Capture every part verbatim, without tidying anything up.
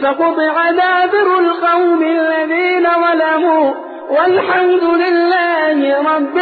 فقطع دابر القوم الذين ظلموا والحمد لله رب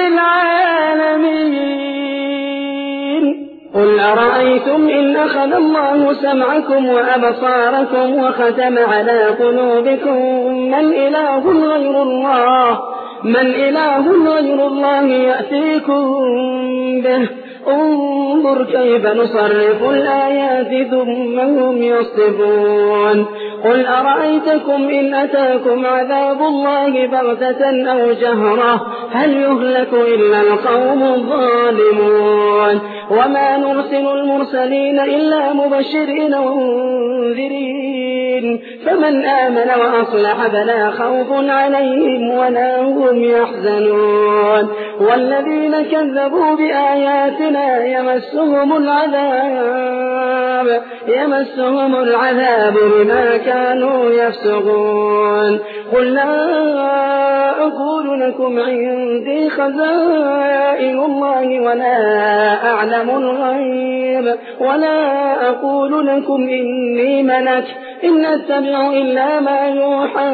العالمين. قل أرأيتم إن أخذ الله سمعكم وأبصاركم وختم على قلوبكم من إله غير الله من إله غير الله يأتيكم به انظر كيف نصرف الآيات ثم هم يصدفون. قل أرأيتكم إن أتاكم عذاب الله بغتة أو جهرة هل يهلك إلا القوم الظالمون. وما نرسل المرسلين إلا مبشرين ومنذرين فمن آمن وأصلح فلا خوف عليهم ولا هم يحزنون. والذين كذبوا بآياتنا يمسهم العذاب يمسهم العذاب بما كانوا يفسقون. قل لا أقول لكم عندي خزائن الله ولا أعلم الغيب ولا أقول لكم إني ملك إن أتبع إلا ما يوحى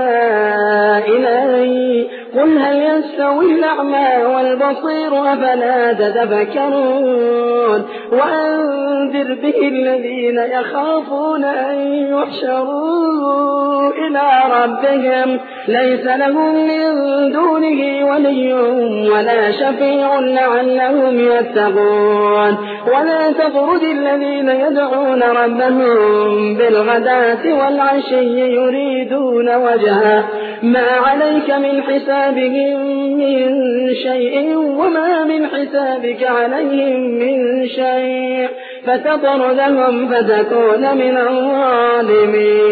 إلي. قل هل يستوي الأعمى والبصير أفلا تتفكرون. وأنذر به الذين يخافون أن يحشروا إلى ربهم ليس لهم من دونه ولي ولا شفيع لعلهم يتقون. ولا تطرد الذين يدعون ربهم بالغداة والعشي يريدون وجهه ما عليك من حسابهم من شيء وما من حسابك عليهم من شيء فتطردهم فتكون من الظالمين.